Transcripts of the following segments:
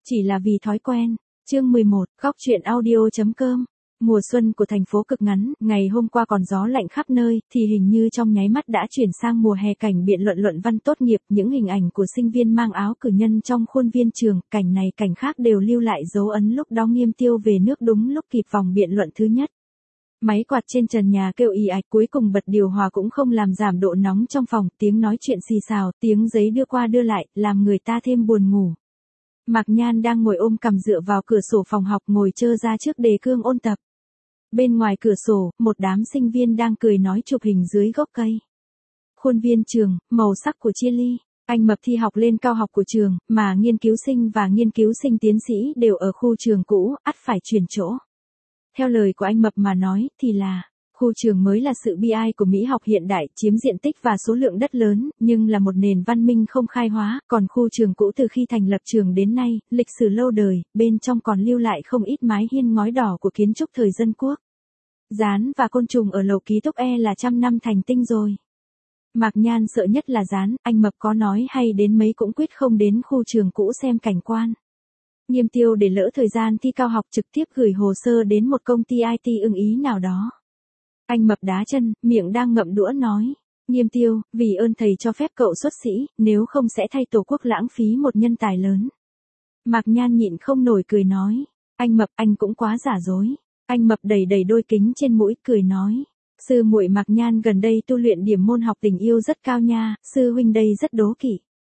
Chỉ là vì thói quen. Chương 11, góc truyện audio.com. Mùa xuân của thành phố cực ngắn, ngày hôm qua còn gió lạnh khắp nơi, thì hình như trong nháy mắt đã chuyển sang mùa hè cảnh biện luận văn tốt nghiệp, những hình ảnh của sinh viên mang áo cử nhân trong khuôn viên trường, cảnh này cảnh khác đều lưu lại dấu ấn lúc đó Nghiêm Tiêu về nước đúng lúc kịp vòng biện luận thứ nhất. Máy quạt trên trần nhà kêu ì ạch, cuối cùng bật điều hòa cũng không làm giảm độ nóng trong phòng, tiếng nói chuyện xì xào, tiếng giấy đưa qua đưa lại, làm người ta thêm buồn ngủ. Mạc Nhan đang ngồi ôm cằm dựa vào cửa sổ phòng học ngồi trơ ra trước đề cương ôn tập. Bên ngoài cửa sổ, một đám sinh viên đang cười nói chụp hình dưới gốc cây. Khuôn viên trường, màu sắc của chia ly. Anh Mập thi học lên cao học của trường, mà nghiên cứu sinh và nghiên cứu sinh tiến sĩ đều ở khu trường cũ, ắt phải chuyển chỗ. Theo lời của anh Mập mà nói, thì là, khu trường mới là sự bi ai của Mỹ học hiện đại, chiếm diện tích và số lượng đất lớn, nhưng là một nền văn minh không khai hóa, còn khu trường cũ từ khi thành lập trường đến nay, lịch sử lâu đời, bên trong còn lưu lại không ít mái hiên ngói đỏ của kiến trúc thời dân quốc. Gián và côn trùng ở lầu ký túc là 100 năm thành tinh rồi. Mạc Nhan sợ nhất là gián, anh Mập có nói hay đến mấy cũng quyết không đến khu trường cũ xem cảnh quan. Nghiêm Tiêu để lỡ thời gian thi cao học trực tiếp gửi hồ sơ đến một công ty IT ưng ý nào đó. Anh Mập đá chân, miệng đang ngậm đũa nói. Nghiêm Tiêu, vì ơn thầy cho phép cậu xuất sĩ, nếu không sẽ thay tổ quốc lãng phí một nhân tài lớn. Mạc Nhan nhịn không nổi cười nói. Anh Mập, anh cũng quá giả dối. Anh Mập đẩy đẩy đôi kính trên mũi, cười nói. Sư muội Mạc Nhan gần đây tu luyện điểm môn học tình yêu rất cao nha, sư huynh đây rất đố kỵ.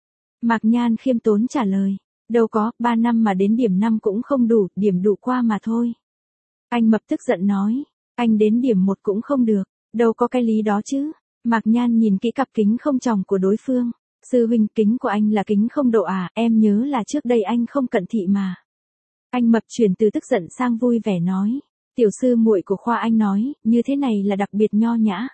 Mạc Nhan khiêm tốn trả lời. Đâu có, 3 năm mà đến điểm 5 cũng không đủ, điểm đủ qua mà thôi. Anh Mập tức giận nói. Anh đến điểm 1 cũng không được, đâu có cái lý đó chứ. Mạc Nhan nhìn kỹ cặp kính không tròng của đối phương. Sư huynh, kính của anh là kính không độ à, em nhớ là trước đây anh không cận thị mà. Anh Mập chuyển từ tức giận sang vui vẻ nói. Tiểu sư muội của khoa anh nói, như thế này là đặc biệt nho nhã.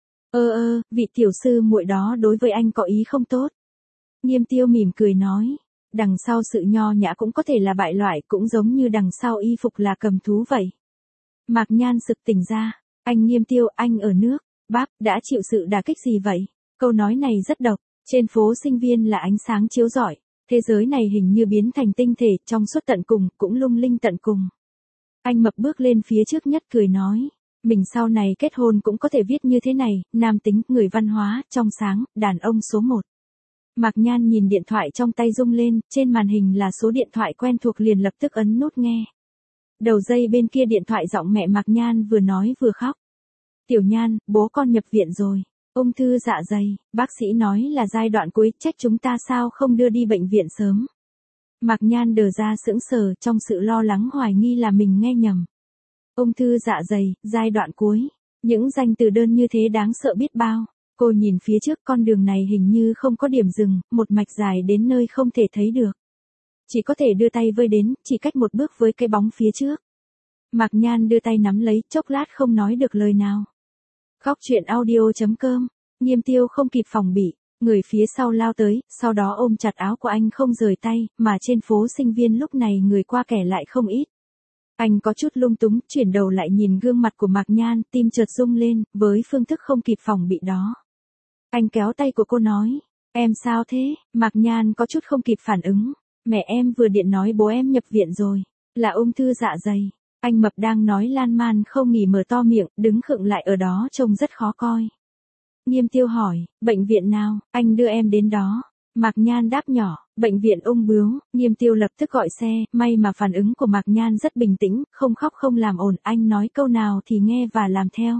Vị tiểu sư muội đó đối với anh có ý không tốt. Nghiêm Tiêu mỉm cười nói. Đằng sau sự nho nhã cũng có thể là bại loại, cũng giống như đằng sau y phục là cầm thú vậy. Mạc Nhan sực tỉnh ra. Anh Nghiêm Tiêu, anh ở nước Bắc đã chịu sự đả kích gì vậy? Câu nói này rất độc. Trên phố sinh viên là ánh sáng chiếu rọi. Thế giới này hình như biến thành tinh thể, trong suốt tận cùng, cũng lung linh tận cùng. Anh Mập bước lên phía trước nhất cười nói. Mình sau này kết hôn cũng có thể viết như thế này, nam tính, người văn hóa, trong sáng, đàn ông số 1. Mạc Nhan nhìn điện thoại trong tay rung lên, trên màn hình là số điện thoại quen thuộc liền lập tức ấn nút nghe. Đầu dây bên kia điện thoại giọng mẹ Mạc Nhan vừa nói vừa khóc. Tiểu Nhan, bố con nhập viện rồi. Ung thư dạ dày, bác sĩ nói là giai đoạn cuối, trách chúng ta sao không đưa đi bệnh viện sớm. Mạc Nhan đờ ra sững sờ trong sự lo lắng hoài nghi là mình nghe nhầm. Ung thư dạ dày, giai đoạn cuối. Những danh từ đơn như thế đáng sợ biết bao. Cô nhìn phía trước, con đường này hình như không có điểm dừng, một mạch dài đến nơi không thể thấy được. Chỉ có thể đưa tay vơi đến, chỉ cách một bước với cái bóng phía trước. Mạc Nhan đưa tay nắm lấy, chốc lát không nói được lời nào. Góc truyện audio.com. Nghiêm Tiêu không kịp phòng bị, người phía sau lao tới, sau đó ôm chặt áo của anh không rời tay, mà trên phố sinh viên lúc này người qua kẻ lại không ít. Anh có chút lung túng, chuyển đầu lại nhìn gương mặt của Mạc Nhan, tim chợt rung lên, với phương thức không kịp phòng bị đó. Anh kéo tay của cô nói. Em sao thế? Mạc Nhan có chút không kịp phản ứng. Mẹ em vừa điện nói bố em nhập viện rồi. Là ung thư dạ dày. Anh Mập đang nói lan man không nghỉ mở to miệng, đứng khựng lại ở đó trông rất khó coi. Nghiêm Tiêu hỏi, bệnh viện nào, anh đưa em đến đó. Mạc Nhan đáp nhỏ, bệnh viện ung bướu. Nghiêm Tiêu lập tức gọi xe, may mà phản ứng của Mạc Nhan rất bình tĩnh, không khóc không làm ồn, anh nói câu nào thì nghe và làm theo.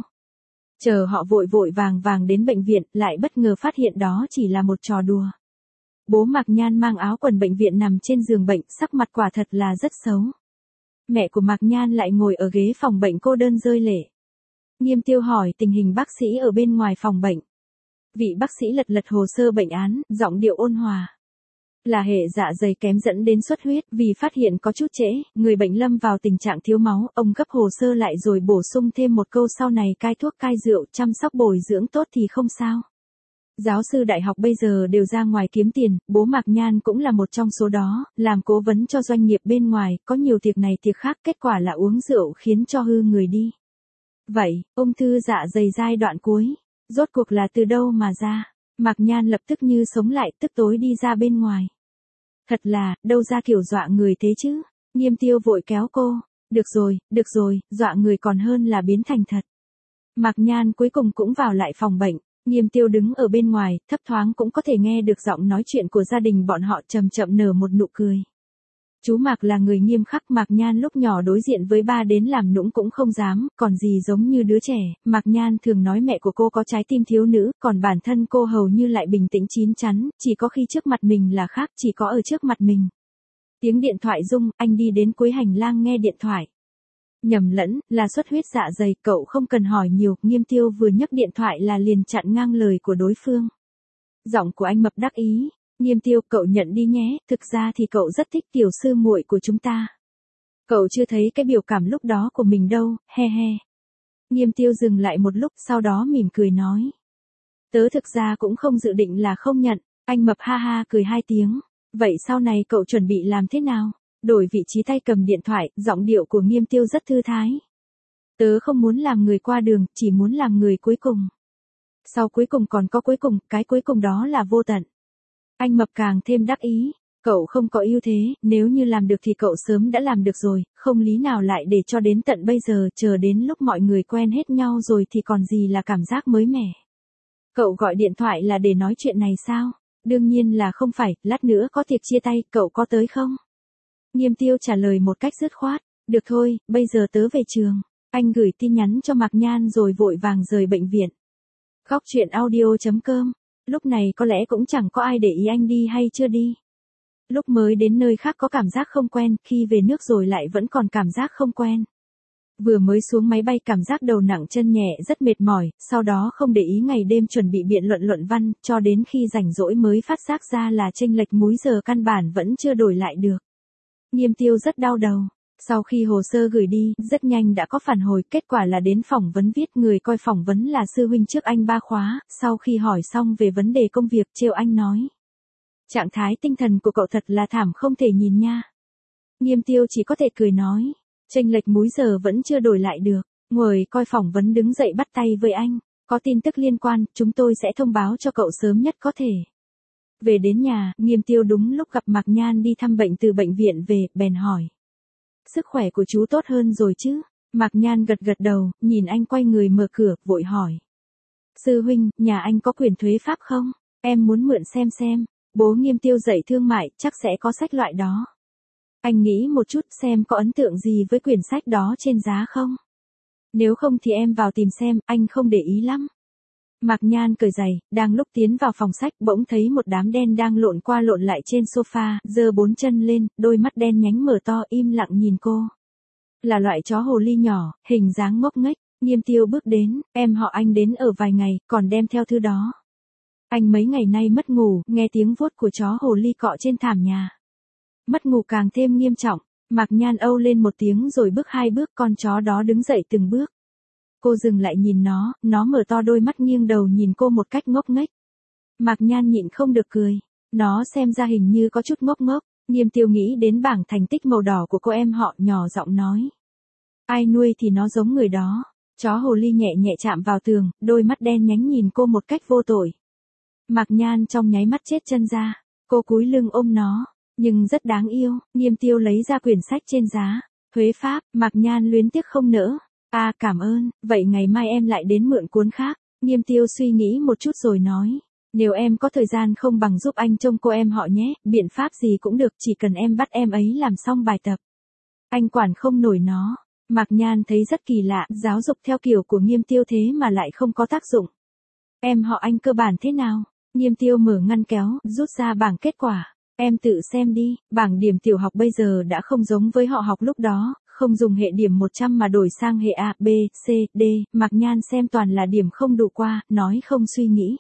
Chờ họ vội vội vàng đến bệnh viện, lại bất ngờ phát hiện đó chỉ là một trò đùa. Bố Mạc Nhan mang áo quần bệnh viện nằm trên giường bệnh, sắc mặt quả thật là rất xấu. Mẹ của Mạc Nhan lại ngồi ở ghế phòng bệnh cô đơn rơi lệ. Nghiêm Tiêu hỏi tình hình bác sĩ ở bên ngoài phòng bệnh. Vị bác sĩ lật hồ sơ bệnh án, giọng điệu ôn hòa. Là hệ dạ dày kém dẫn đến xuất huyết, vì phát hiện có chút trễ, người bệnh lâm vào tình trạng thiếu máu, ông gấp hồ sơ lại rồi bổ sung thêm một câu sau này cai thuốc cai rượu, chăm sóc bồi dưỡng tốt thì không sao. Giáo sư đại học bây giờ đều ra ngoài kiếm tiền, bố Mạc Nhan cũng là một trong số đó, làm cố vấn cho doanh nghiệp bên ngoài, có nhiều tiệc này tiệc khác, kết quả là uống rượu khiến cho hư người đi. Vậy, ung thư dạ dày giai đoạn cuối, rốt cuộc là từ đâu mà ra? Mạc Nhan lập tức như sống lại, tức tối đi ra bên ngoài. Thật là, đâu ra kiểu dọa người thế chứ. Nghiêm Tiêu vội kéo cô. Được rồi, dọa người còn hơn là biến thành thật. Mạc Nhan cuối cùng cũng vào lại phòng bệnh. Nghiêm Tiêu đứng ở bên ngoài, thấp thoáng cũng có thể nghe được giọng nói chuyện của gia đình bọn họ chậm chậm nở một nụ cười. Chú Mạc là người nghiêm khắc, Mạc Nhan lúc nhỏ đối diện với ba đến làm nũng cũng không dám, còn gì giống như đứa trẻ. Mạc Nhan thường nói mẹ của cô có trái tim thiếu nữ, còn bản thân cô hầu như lại bình tĩnh chín chắn, chỉ có khi trước mặt mình là khác, chỉ có ở trước mặt mình. Tiếng điện thoại rung, anh đi đến cuối hành lang nghe điện thoại. Nhầm lẫn, là xuất huyết dạ dày, cậu không cần hỏi nhiều, Nghiêm Tiêu vừa nhấc điện thoại là liền chặn ngang lời của đối phương. Giọng của anh mập đắc ý. Nghiêm Tiêu, cậu nhận đi nhé, thực ra thì cậu rất thích tiểu sư muội của chúng ta. Cậu chưa thấy cái biểu cảm lúc đó của mình đâu, he he. Nghiêm Tiêu dừng lại một lúc, sau đó mỉm cười nói. Tớ thực ra cũng không dự định là không nhận, anh mập ha ha cười 2 tiếng. Vậy sau này cậu chuẩn bị làm thế nào? Đổi vị trí tay cầm điện thoại, giọng điệu của Nghiêm Tiêu rất thư thái. Tớ không muốn làm người qua đường, chỉ muốn làm người cuối cùng. Sau cuối cùng còn có cuối cùng, cái cuối cùng đó là vô tận. Anh mập càng thêm đắc ý. Cậu không có ưu thế, nếu như làm được thì cậu sớm đã làm được rồi, không lý nào lại để cho đến tận bây giờ, chờ đến lúc mọi người quen hết nhau rồi thì còn gì là cảm giác mới mẻ. Cậu gọi điện thoại là để nói chuyện này sao? Đương nhiên là không phải, lát nữa có tiệc chia tay, cậu có tới không? Nghiêm Tiêu trả lời một cách dứt khoát. Được thôi, bây giờ tớ về trường. Anh gửi tin nhắn cho Mạc Nhan rồi vội vàng rời bệnh viện. Góc truyện audio.com. Lúc này có lẽ cũng chẳng có ai để ý anh đi hay chưa đi. Lúc mới đến nơi khác có cảm giác không quen, khi về nước rồi lại vẫn còn cảm giác không quen. Vừa mới xuống máy bay cảm giác đầu nặng chân nhẹ rất mệt mỏi, sau đó không để ý ngày đêm chuẩn bị biện luận văn, cho đến khi rảnh rỗi mới phát giác ra là chênh lệch múi giờ căn bản vẫn chưa đổi lại được. Nghiêm Tiêu rất đau đầu. Sau khi hồ sơ gửi đi, rất nhanh đã có phản hồi, kết quả là đến phỏng vấn viết, người coi phỏng vấn là sư huynh trước anh 3 khóa, sau khi hỏi xong về vấn đề công việc, trêu anh nói. Trạng thái tinh thần của cậu thật là thảm không thể nhìn nha. Nghiêm Tiêu chỉ có thể cười nói, chênh lệch múi giờ vẫn chưa đổi lại được. Người coi phỏng vấn đứng dậy bắt tay với anh, có tin tức liên quan, chúng tôi sẽ thông báo cho cậu sớm nhất có thể. Về đến nhà, Nghiêm Tiêu đúng lúc gặp Mạc Nhan đi thăm bệnh từ bệnh viện về, bèn hỏi. Sức khỏe của chú tốt hơn rồi chứ? Mạc Nhan gật gật đầu, nhìn anh quay người mở cửa, vội hỏi. Sư huynh, nhà anh có quyển thuế pháp không? Em muốn mượn xem. Bố Nghiêm Tiêu dạy thương mại, chắc sẽ có sách loại đó. Anh nghĩ một chút xem có ấn tượng gì với quyển sách đó trên giá không? Nếu không thì em vào tìm xem, anh không để ý lắm. Mạc Nhan cởi giày, đang lúc tiến vào phòng sách bỗng thấy một đám đen đang lộn qua lộn lại trên sofa, giơ 4 chân lên, đôi mắt đen nhánh mở to im lặng nhìn cô. Là loại chó hồ ly nhỏ, hình dáng ngốc nghếch. Nghiêm Tiêu bước đến, em họ anh đến ở vài ngày, còn đem theo thư đó. Anh mấy ngày nay mất ngủ, nghe tiếng vuốt của chó hồ ly cọ trên thảm nhà. Mất ngủ càng thêm nghiêm trọng, Mạc Nhan âu lên một tiếng rồi bước 2 bước, con chó đó đứng dậy từng bước. Cô dừng lại nhìn nó mở to đôi mắt nghiêng đầu nhìn cô một cách ngốc nghếch. Mạc Nhan nhịn không được cười, nó xem ra hình như có chút ngốc ngốc. Nghiêm Tiêu nghĩ đến bảng thành tích màu đỏ của cô em họ, nhỏ giọng nói. Ai nuôi thì nó giống người đó. Chó hồ ly nhẹ nhẹ chạm vào tường, đôi mắt đen nhánh nhìn cô một cách vô tội. Mạc Nhan trong nháy mắt chết chân ra, cô cúi lưng ôm nó, nhưng rất đáng yêu. Nghiêm Tiêu lấy ra quyển sách trên giá, thuế pháp, Mạc Nhan luyến tiếc không nỡ. Cảm ơn, vậy ngày mai em lại đến mượn cuốn khác. Nghiêm Tiêu suy nghĩ một chút rồi nói, nếu em có thời gian không bằng giúp anh trông cô em họ nhé, biện pháp gì cũng được, chỉ cần em bắt em ấy làm xong bài tập. Anh quản không nổi nó. Mạc Nhan thấy rất kỳ lạ, giáo dục theo kiểu của Nghiêm Tiêu thế mà lại không có tác dụng. Em họ anh cơ bản thế nào? Nghiêm Tiêu mở ngăn kéo, rút ra bảng kết quả. Em tự xem đi, bảng điểm tiểu học bây giờ đã không giống với họ học lúc đó, không dùng hệ điểm 100 mà đổi sang hệ A, B, C, D. Mạc Nhan xem toàn là điểm không đủ qua, nói không suy nghĩ.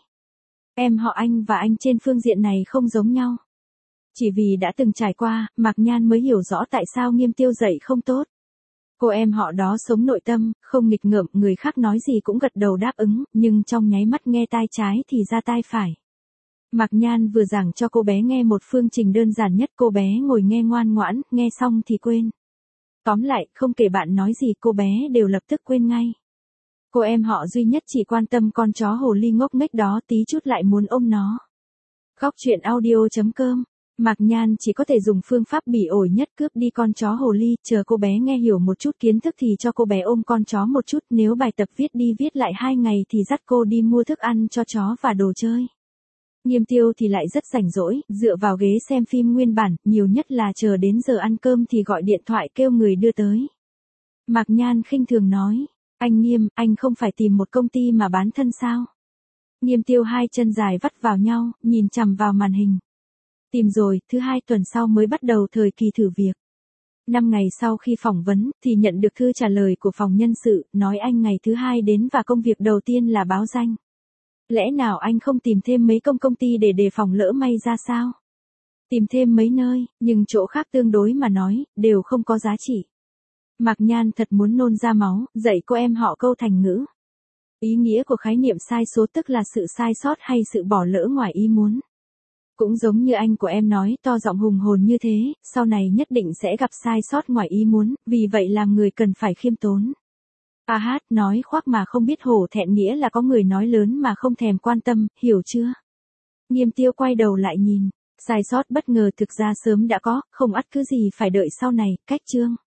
Em họ anh và anh trên phương diện này không giống nhau. Chỉ vì đã từng trải qua, Mạc Nhan mới hiểu rõ tại sao Nghiêm Tiêu dạy không tốt. Cô em họ đó sống nội tâm, không nghịch ngợm, người khác nói gì cũng gật đầu đáp ứng, nhưng trong nháy mắt nghe tai trái thì ra tai phải. Mạc Nhan vừa giảng cho cô bé nghe một phương trình đơn giản nhất, cô bé ngồi nghe ngoan ngoãn, nghe xong thì quên. Tóm lại, không kể bạn nói gì cô bé đều lập tức quên ngay. Cô em họ duy nhất chỉ quan tâm con chó hồ ly ngốc nghếch đó, tí chút lại muốn ôm nó. Góc truyện audio.com Mạc Nhan chỉ có thể dùng phương pháp bỉ ổi nhất cướp đi con chó hồ ly, chờ cô bé nghe hiểu một chút kiến thức thì cho cô bé ôm con chó một chút, nếu bài tập viết đi viết lại 2 ngày thì dắt cô đi mua thức ăn cho chó và đồ chơi. Nghiêm Tiêu thì lại rất rảnh rỗi, dựa vào ghế xem phim nguyên bản, nhiều nhất là chờ đến giờ ăn cơm thì gọi điện thoại kêu người đưa tới. Mạc Nhan khinh thường nói, anh Nghiêm, anh không phải tìm một công ty mà bán thân sao? Nghiêm Tiêu hai chân dài vắt vào nhau, nhìn chằm vào màn hình. Tìm rồi, thứ 2 tuần sau mới bắt đầu thời kỳ thử việc. 5 ngày sau khi phỏng vấn, thì nhận được thư trả lời của phòng nhân sự, nói anh ngày thứ 2 đến và công việc đầu tiên là báo danh. Lẽ nào anh không tìm thêm mấy công ty để đề phòng lỡ may ra sao? Tìm thêm mấy nơi, nhưng chỗ khác tương đối mà nói, đều không có giá trị. Mạc Nhan thật muốn nôn ra máu, dạy cô em họ câu thành ngữ. Ý nghĩa của khái niệm sai số tức là sự sai sót hay sự bỏ lỡ ngoài ý muốn. Cũng giống như anh của em nói to giọng hùng hồn như thế, sau này nhất định sẽ gặp sai sót ngoài ý muốn, vì vậy làm người cần phải khiêm tốn. A hát nói khoác mà không biết hổ thẹn nghĩa là có người nói lớn mà không thèm quan tâm, hiểu chưa? Nghiêm Tiêu quay đầu lại nhìn, sai sót bất ngờ thực ra sớm đã có, không ắt cứ gì phải đợi sau này, cách chương.